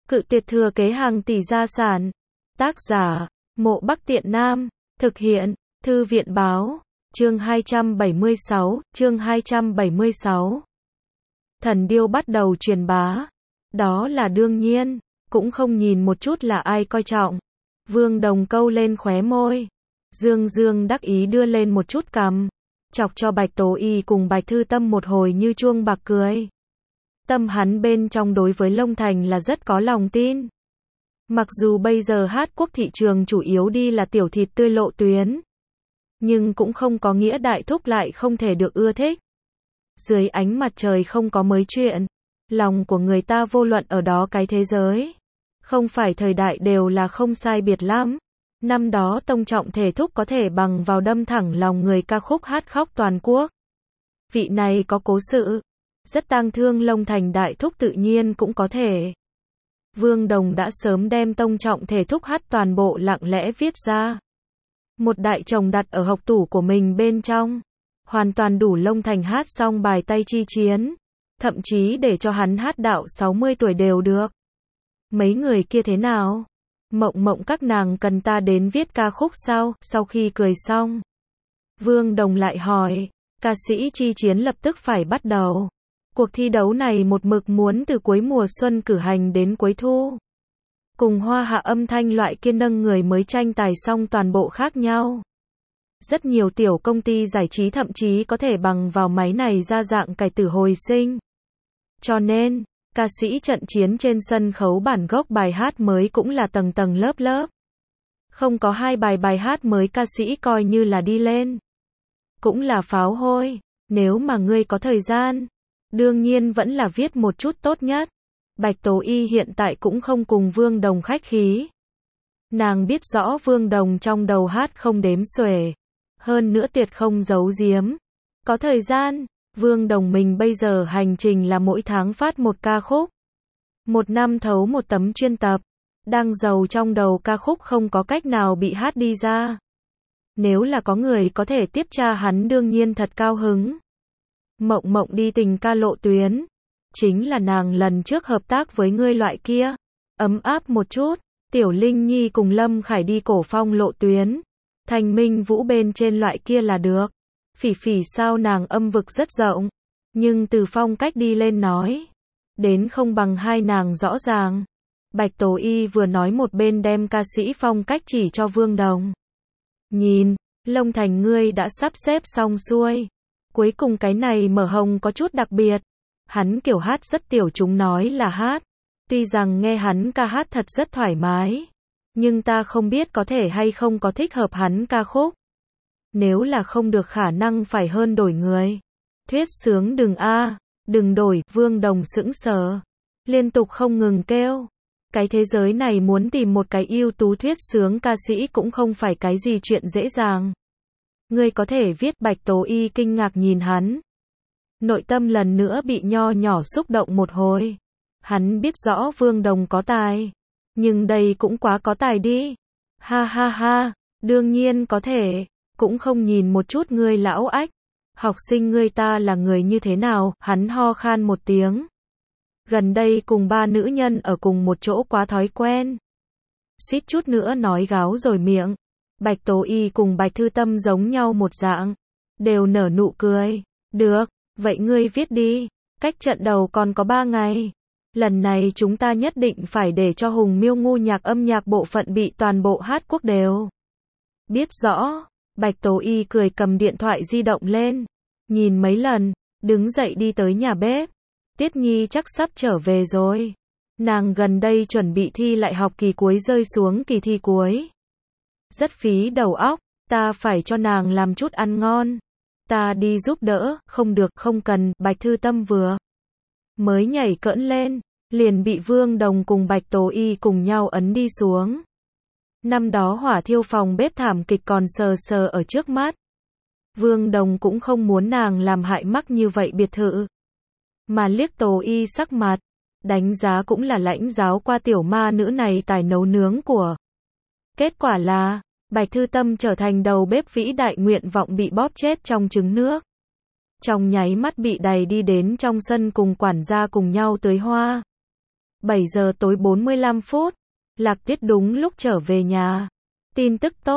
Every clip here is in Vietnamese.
Cự tuyệt thừa kế hàng tỷ gia sản. Tác giả, Mộ Bắc Tiện Nam. Thực hiện, Thư viện báo. Chương 276. Thần điêu bắt đầu truyền bá. Đó là đương nhiên, cũng không nhìn một chút là ai coi trọng. Vương Đồng câu lên khóe môi. Dương Dương đắc ý đưa lên một chút cằm, chọc cho Bạch Tố Y cùng Bạch Thư Tâm một hồi như chuông bạc cười. Tâm hắn bên trong đối với Long Thành là rất có lòng tin. Mặc dù bây giờ Hát Quốc thị trường chủ yếu đi là tiểu thịt tươi lộ tuyến, nhưng cũng không có nghĩa đại thúc lại không thể được ưa thích. Dưới ánh mặt trời không có mới chuyện, lòng của người ta vô luận ở đó cái thế giới, không phải thời đại đều là không sai biệt lắm. Năm đó Tông Trọng Thể thúc có thể bằng vào đâm thẳng lòng người ca khúc hát khóc toàn quốc. Vị này có cố sự, rất tang thương Long Thành đại thúc tự nhiên cũng có thể. Vương Đồng đã sớm đem Tông Trọng Thể thúc hát toàn bộ lặng lẽ viết ra. Một đại chồng đặt ở hộc tủ của mình bên trong. Hoàn toàn đủ Long Thành hát xong bài Tay Chi Chiến. Thậm chí để cho hắn hát đạo 60 tuổi đều được. Mấy người kia thế nào? Mộng Mộng các nàng cần ta đến viết ca khúc sao? Sau khi cười xong, Vương Đồng lại hỏi, ca sĩ Chi Chiến lập tức phải bắt đầu. Cuộc thi đấu này một mực muốn từ cuối mùa xuân cử hành đến cuối thu. Cùng Hoa Hạ Âm Thanh loại kia nâng người mới tranh tài xong toàn bộ khác nhau. Rất nhiều tiểu công ty giải trí thậm chí có thể bằng vào máy này ra dạng cải tử hồi sinh. Cho nên, ca sĩ trận chiến trên sân khấu bản gốc bài hát mới cũng là tầng tầng lớp lớp. Không có hai bài hát mới ca sĩ coi như là đi lên. Cũng là pháo hôi, nếu mà ngươi có thời gian, đương nhiên vẫn là viết một chút tốt nhất. Bạch Tố Y hiện tại cũng không cùng Vương Đồng khách khí. Nàng biết rõ Vương Đồng trong đầu hát không đếm xuể. Hơn nữa tuyệt không giấu giếm. Có thời gian, Vương Đồng mình bây giờ hành trình là mỗi tháng phát một ca khúc. Một năm thấu một tấm chuyên tập. Đang giàu trong đầu ca khúc không có cách nào bị hát đi ra. Nếu là có người có thể tiếp tra hắn đương nhiên thật cao hứng. Mộng Mộng đi tình ca lộ tuyến. Chính là nàng lần trước hợp tác với ngươi loại kia. Ấm áp một chút. Tiểu Linh Nhi cùng Lâm Khải đi cổ phong lộ tuyến. Thành Minh Vũ bên trên loại kia là được. Phỉ Phỉ sao nàng âm vực rất rộng. Nhưng từ phong cách đi lên nói. Đến không bằng hai nàng rõ ràng. Bạch Tố Y vừa nói một bên đem ca sĩ phong cách chỉ cho Vương Đồng. Nhìn, Long Thành ngươi đã sắp xếp xong xuôi. Cuối cùng cái này mở hồng có chút đặc biệt. Hắn kiểu hát rất tiểu chúng nói là hát. Tuy rằng nghe hắn ca hát thật rất thoải mái. Nhưng ta không biết có thể hay không có thích hợp hắn ca khúc. Nếu là không được khả năng phải hơn đổi người. Thuyết sướng đừng đừng đổi, Vương Đồng sững sờ. Liên tục không ngừng kêu. Cái thế giới này muốn tìm một cái ưu tú thuyết sướng ca sĩ cũng không phải cái gì chuyện dễ dàng. Ngươi có thể viết. Bạch Tố Y kinh ngạc nhìn hắn. Nội tâm lần nữa bị nho nhỏ xúc động một hồi. Hắn biết rõ Vương Đồng có tài. Nhưng đây cũng quá có tài đi. Ha ha ha, đương nhiên có thể. Cũng không nhìn một chút ngươi lão ách. Học sinh ngươi ta là người như thế nào? Hắn ho khan một tiếng. Gần đây cùng ba nữ nhân ở cùng một chỗ quá thói quen. Suýt chút nữa nói gáo rồi miệng. Bạch Tố Y cùng Bạch Thư Tâm giống nhau một dạng. Đều nở nụ cười. Được, vậy ngươi viết đi. Cách trận đầu còn có 3 ngày. Lần này chúng ta nhất định phải để cho Hùng Miêu Ngu nhạc âm nhạc bộ phận bị toàn bộ Hát Quốc đều biết rõ. Bạch Tố Y cười cầm điện thoại di động lên. Nhìn mấy lần, đứng dậy đi tới nhà bếp. Tiết Nhi chắc sắp trở về rồi. Nàng gần đây chuẩn bị thi lại học kỳ cuối rơi xuống kỳ thi cuối. Rất phí đầu óc, ta phải cho nàng làm chút ăn ngon. Ta đi giúp đỡ, không được, không cần. Bạch Thư Tâm vừa mới nhảy cỡn lên, liền bị Vương Đồng cùng Bạch Tố Y cùng nhau ấn đi xuống. Năm đó hỏa thiêu phòng bếp thảm kịch còn sờ sờ ở trước mắt. Vương Đồng cũng không muốn nàng làm hại mắc như vậy biệt thự. Mà liếc Tố Y sắc mặt, đánh giá cũng là lãnh giáo qua tiểu ma nữ này tài nấu nướng của. Kết quả là, Bạch Thư Tâm trở thành đầu bếp vĩ đại nguyện vọng bị bóp chết trong trứng nước. Trong nháy mắt bị đày đi đến trong sân cùng quản gia cùng nhau tưới hoa. 7 giờ tối 45 phút. Lạc Tiết đúng lúc trở về nhà. Tin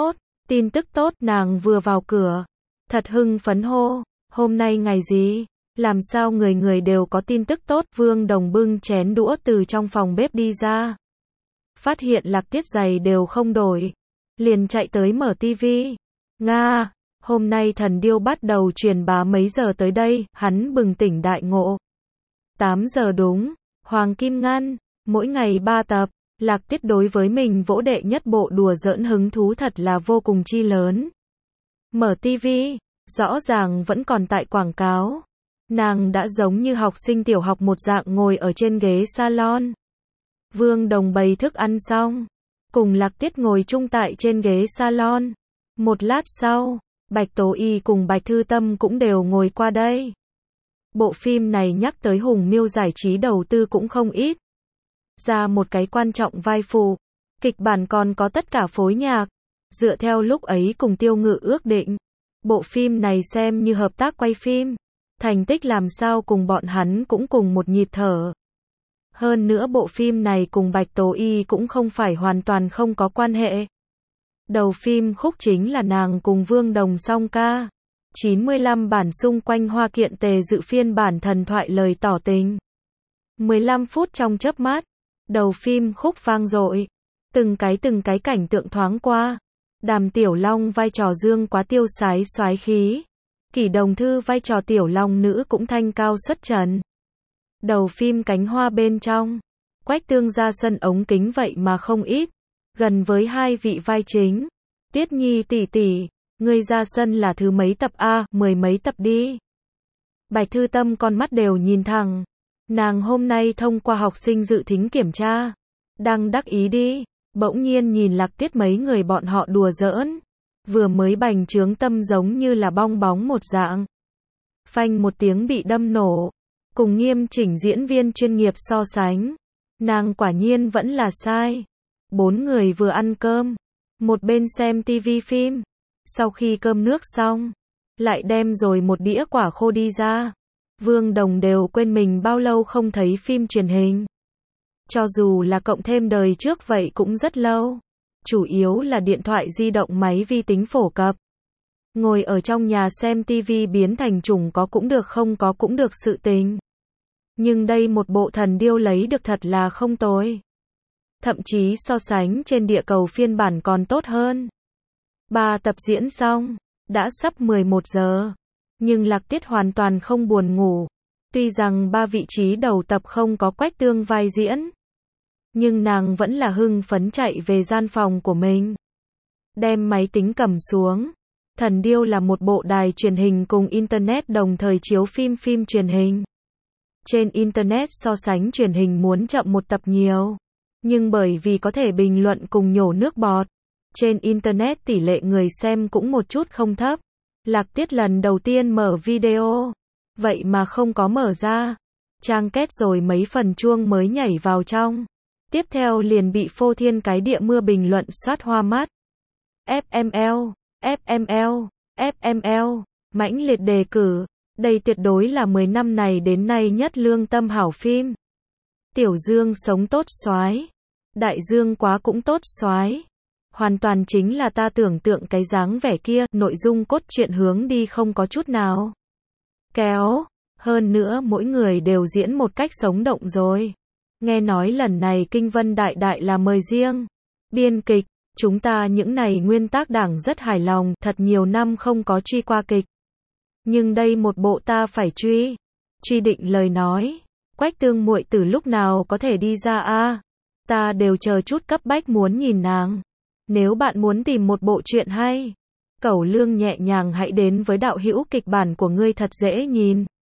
tức tốt, nàng vừa vào cửa. Thật hưng phấn hô, hôm nay ngày gì? Làm sao người người đều có tin tức tốt? Vương Đồng bưng chén đũa từ trong phòng bếp đi ra. Phát hiện Lạc Tiết giày đều không đổi. Liền chạy tới mở tivi. Nga, hôm nay Thần Điêu bắt đầu truyền bá mấy giờ tới đây, hắn bừng tỉnh đại ngộ. 8 giờ đúng, Hoàng Kim Ngăn, mỗi ngày 3 tập. Lạc Tiết đối với mình vỗ đệ nhất bộ đùa giỡn hứng thú thật là vô cùng chi lớn. Mở tivi, rõ ràng vẫn còn tại quảng cáo. Nàng đã giống như học sinh tiểu học một dạng ngồi ở trên ghế salon. Vương Đồng bày thức ăn xong, cùng Lạc Tiết ngồi chung tại trên ghế salon. Một lát sau, Bạch Tố Y cùng Bạch Thư Tâm cũng đều ngồi qua đây. Bộ phim này nhắc tới Hùng Miêu giải trí đầu tư cũng không ít. Ra một cái quan trọng vai phụ, kịch bản còn có tất cả phối nhạc. Dựa theo lúc ấy cùng Tiêu Ngự ước định, bộ phim này xem như hợp tác quay phim. Thành tích làm sao cùng bọn hắn cũng cùng một nhịp thở. Hơn nữa bộ phim này cùng Bạch Tố Y cũng không phải hoàn toàn không có quan hệ. Đầu phim khúc chính là nàng cùng Vương Đồng song ca. 95 bản xung quanh Hoa Kiện Tề dự phiên bản thần thoại lời tỏ tình. 15 phút trong chớp mắt, đầu phim khúc vang dội. Từng cái cảnh tượng thoáng qua. Đàm Tiểu Long vai trò Dương quá tiêu sái soái khí. Kỷ Đồng Thư vai trò Tiểu Long nữ cũng thanh cao xuất trần. Đầu phim cánh hoa bên trong, Quách Tương ra sân ống kính vậy mà không ít, gần với hai vị vai chính. Tiết Nhi tỷ tỷ, ngươi ra sân là thứ mấy tập a? 10 mấy tập đi. Bạch Thư Tâm con mắt đều nhìn thẳng. Nàng hôm nay thông qua học sinh dự thính kiểm tra, đang đắc ý đi, bỗng nhiên nhìn Lạc Tiết mấy người bọn họ đùa giỡn. Vừa mới bành trướng tâm giống như là bong bóng một dạng. Phanh một tiếng bị đâm nổ. Cùng nghiêm chỉnh diễn viên chuyên nghiệp so sánh. Nàng quả nhiên vẫn là sai. 4 người vừa ăn cơm. Một bên xem tivi phim. Sau khi cơm nước xong. Lại đem rồi một đĩa quả khô đi ra. Vương Đồng đều quên mình bao lâu không thấy phim truyền hình. Cho dù là cộng thêm đời trước vậy cũng rất lâu. Chủ yếu là điện thoại di động máy vi tính phổ cập. Ngồi ở trong nhà xem tivi biến thành chủng có cũng được không có cũng được sự tình. Nhưng đây một bộ Thần Điêu lấy được thật là không tồi. Thậm chí so sánh trên địa cầu phiên bản còn tốt hơn. 3 tập diễn xong, đã sắp 11 giờ. Nhưng Lạc Tiết hoàn toàn không buồn ngủ. Tuy rằng 3 vị trí đầu tập không có Quách Tương vai diễn. Nhưng nàng vẫn là hưng phấn chạy về gian phòng của mình. Đem máy tính cầm xuống. Thần Điêu là một bộ đài truyền hình cùng Internet đồng thời chiếu phim truyền hình. Trên Internet so sánh truyền hình muốn chậm một tập nhiều. Nhưng bởi vì có thể bình luận cùng nhổ nước bọt. Trên Internet tỷ lệ người xem cũng một chút không thấp. Lạc Tiết lần đầu tiên mở video. Vậy mà không có mở ra. Trang kết rồi mấy phần chuông mới nhảy vào trong. Tiếp theo liền bị phô thiên cái địa mưa bình luận soát hoa mắt. FML, mãnh liệt đề cử. Đây tuyệt đối là 10 năm này đến nay nhất lương tâm hảo phim. Tiểu Dương sống tốt soái. Đại Dương quá cũng tốt soái. Hoàn toàn chính là ta tưởng tượng cái dáng vẻ kia, nội dung cốt truyện hướng đi không có chút nào kéo. Hơn nữa mỗi người đều diễn một cách sống động rồi. Nghe nói lần này Kinh Vân Đại Đại là mời riêng biên kịch, chúng ta những này nguyên tác đảng rất hài lòng, thật nhiều năm không có truy qua kịch. Nhưng đây một bộ ta phải truy định lời nói. Quách Tương muội từ lúc nào có thể đi ra a? Ta đều chờ chút cấp bách muốn nhìn nàng. Nếu bạn muốn tìm một bộ truyện hay, Cẩu Lương nhẹ nhàng hãy đến với đạo hữu kịch bản của ngươi thật dễ nhìn.